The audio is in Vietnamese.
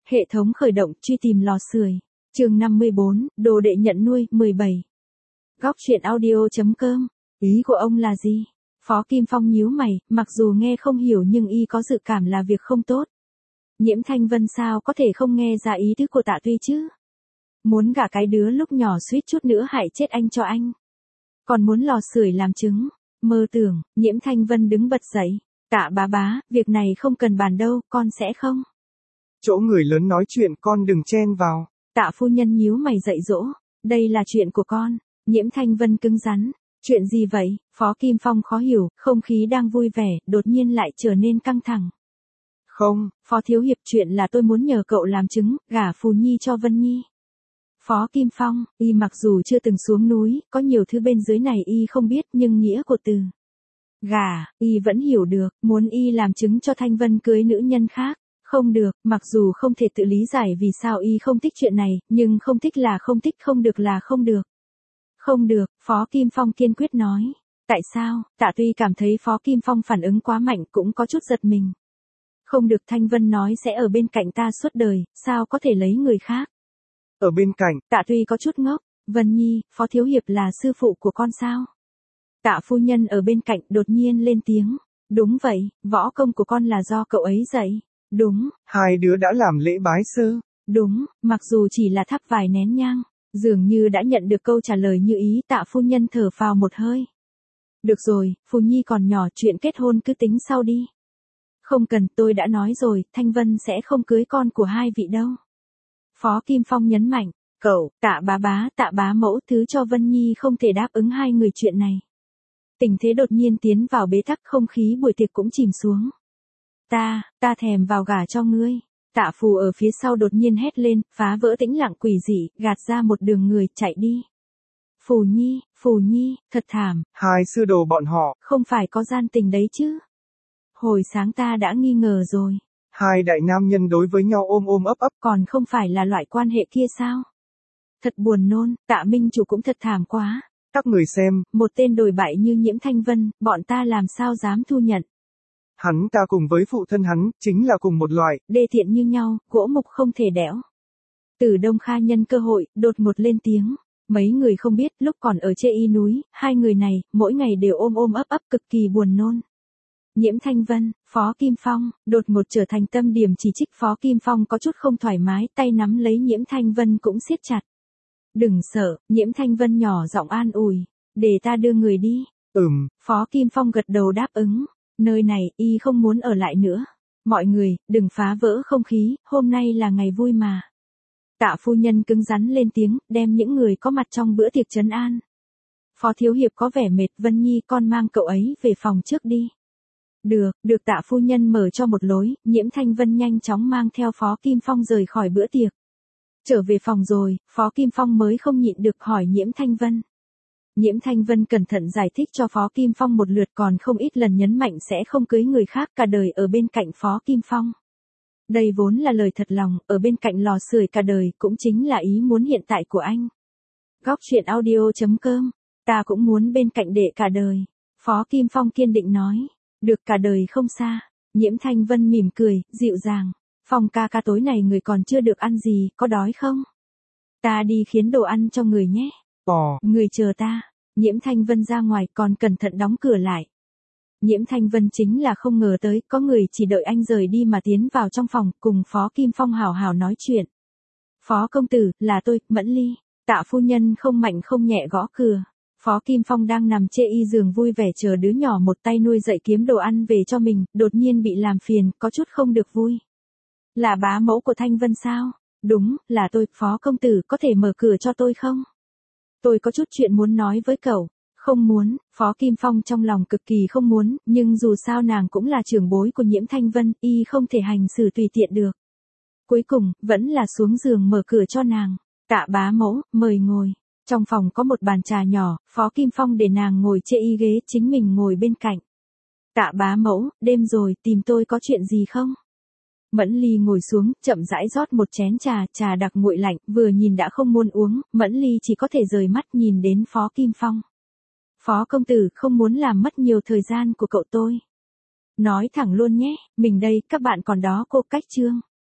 Hệ thống khởi động, truy tìm lò sưởi. Chương 54, đồ đệ nhận nuôi, 17. Góc truyện audio.com. Ý của ông là gì? Phó Kim Phong nhíu mày, mặc dù nghe không hiểu nhưng y có dự cảm là việc không tốt. Nhiễm Thanh Vân sao có thể không nghe ra ý tứ của Tạ Tuy chứ? Muốn gả cái đứa lúc nhỏ suýt chút nữa hại chết anh cho anh. Còn muốn lò sưởi làm chứng. Mơ tưởng. Nhiễm Thanh Vân đứng bật dậy. Tạ bá, việc này không cần bàn đâu, con sẽ không. Chỗ người lớn nói chuyện con đừng chen vào. Tạ phu nhân nhíu mày dạy dỗ. Đây là chuyện của con. Nhiễm Thanh Vân cứng rắn. Chuyện gì vậy? Phó Kim Phong khó hiểu, không khí đang vui vẻ, đột nhiên lại trở nên căng thẳng. Không. Phó Thiếu Hiệp, chuyện là tôi muốn nhờ cậu làm chứng, gả Phù Nhi cho Vân Nhi. Phó Kim Phong, y mặc dù chưa từng xuống núi, có nhiều thứ bên dưới này y không biết nhưng nghĩa của từ gả, y vẫn hiểu được, muốn y làm chứng cho Thanh Vân cưới nữ nhân khác. Không được, mặc dù không thể tự lý giải vì sao y không thích chuyện này, nhưng không thích là không thích, không được là không được. Không được, Phó Kim Phong kiên quyết nói. Tại sao? Tạ Tuy cảm thấy Phó Kim Phong phản ứng quá mạnh cũng có chút giật mình. Không được, Thanh Vân nói sẽ ở bên cạnh ta suốt đời, sao có thể lấy người khác? Ở bên cạnh. Tạ Tuy có chút ngốc. Vân Nhi, Phó Thiếu Hiệp là sư phụ của con sao? Tạ phu nhân ở bên cạnh đột nhiên lên tiếng. Đúng vậy, võ công của con là do cậu ấy dạy. Đúng. Hai đứa đã làm lễ bái sư. Đúng, mặc dù chỉ là thắp vài nén nhang. Dường như đã nhận được câu trả lời như ý. Tạ phu nhân thở phào một hơi. Được rồi, Phù Nhi còn nhỏ, chuyện kết hôn cứ tính sau đi. Không cần, tôi đã nói rồi, Thanh Vân sẽ không cưới con của hai vị đâu. Phó Kim Phong nhấn mạnh. Cậu, Tạ bá mẫu, thứ cho Vân Nhi không thể đáp ứng hai người chuyện này. Tình thế đột nhiên tiến vào bế tắc, không khí buổi tiệc cũng chìm xuống. Ta thèm vào gả cho ngươi. Tạ Phù ở phía sau đột nhiên hét lên, phá vỡ tĩnh lặng quỷ dị, gạt ra một đường người, chạy đi. Phù Nhi, thật thảm. Hai sư đồ bọn họ. Không phải có gian tình đấy chứ. Hồi sáng ta đã nghi ngờ rồi. Hai đại nam nhân đối với nhau ôm ấp. Còn không phải là loại quan hệ kia sao? Thật buồn nôn, Tạ Minh Chủ cũng thật thảm quá. Các người xem. Một tên đồi bại như Nhiễm Thanh Vân, bọn ta làm sao dám thu nhận. Hắn ta cùng với phụ thân hắn, chính là cùng một loại. Đê tiện như nhau, gỗ mục không thể đẽo. Từ Đông Kha nhân cơ hội, đột một lên tiếng. Mấy người không biết, lúc còn ở Chê Y núi, hai người này, mỗi ngày đều ôm ấp cực kỳ buồn nôn. Nhiễm Thanh Vân, Phó Kim Phong, đột một trở thành tâm điểm chỉ trích. Phó Kim Phong có chút không thoải mái, tay nắm lấy Nhiễm Thanh Vân cũng siết chặt. Đừng sợ, Nhiễm Thanh Vân nhỏ giọng an ủi. Để ta đưa người đi. Phó Kim Phong gật đầu đáp ứng. Nơi này, y không muốn ở lại nữa. Mọi người, đừng phá vỡ không khí, hôm nay là ngày vui mà. Tạ phu nhân cứng rắn lên tiếng, đem những người có mặt trong bữa tiệc trấn an. Phó Thiếu Hiệp có vẻ mệt, Vân Nhi con mang cậu ấy về phòng trước đi. Được Tạ phu nhân mở cho một lối, Nhiễm Thanh Vân nhanh chóng mang theo Phó Kim Phong rời khỏi bữa tiệc. Trở về phòng rồi, Phó Kim Phong mới không nhịn được hỏi Nhiễm Thanh Vân. Nhiễm Thanh Vân cẩn thận giải thích cho Phó Kim Phong một lượt, còn không ít lần nhấn mạnh sẽ không cưới người khác cả đời ở bên cạnh Phó Kim Phong. Đây vốn là lời thật lòng, ở bên cạnh lò sưởi cả đời cũng chính là ý muốn hiện tại của anh. Góc truyện audio.com. Ta cũng muốn bên cạnh đệ cả đời. Phó Kim Phong kiên định nói. Được, cả đời không xa. Nhiễm Thanh Vân mỉm cười, dịu dàng. Phong ca tối này người còn chưa được ăn gì, có đói không? Ta đi khiến đồ ăn cho người nhé. Người chờ ta. Nhiễm Thanh Vân ra ngoài, còn cẩn thận đóng cửa lại. Nhiễm Thanh Vân chính là không ngờ tới, có người chỉ đợi anh rời đi mà tiến vào trong phòng, cùng Phó Kim Phong hào hào nói chuyện. Phó công tử, là tôi, Mẫn Ly. Tạ phu nhân không mạnh không nhẹ gõ cửa. Phó Kim Phong đang nằm chê y giường vui vẻ chờ đứa nhỏ một tay nuôi dạy kiếm đồ ăn về cho mình, đột nhiên bị làm phiền, có chút không được vui. Là bá mẫu của Thanh Vân sao? Đúng, là tôi, Phó công tử, có thể mở cửa cho tôi không? Tôi có chút chuyện muốn nói với cậu. Không muốn, Phó Kim Phong trong lòng cực kỳ không muốn, nhưng dù sao nàng cũng là trưởng bối của Nhiễm Thanh Vân, y không thể hành xử tùy tiện được. Cuối cùng, vẫn là xuống giường mở cửa cho nàng. Tạ bá mẫu, mời ngồi. Trong phòng có một bàn trà nhỏ, Phó Kim Phong để nàng ngồi chê y ghế, chính mình ngồi bên cạnh. Tạ bá mẫu, đêm rồi, tìm tôi có chuyện gì không? Mẫn Ly ngồi xuống, chậm rãi rót một chén trà đặc nguội lạnh, vừa nhìn đã không muốn uống, Mẫn Ly chỉ có thể rời mắt nhìn đến Phó Kim Phong. Phó công tử, không muốn làm mất nhiều thời gian của cậu tôi. Nói thẳng luôn nhé, mình đây, các bạn còn đó cô cách chương.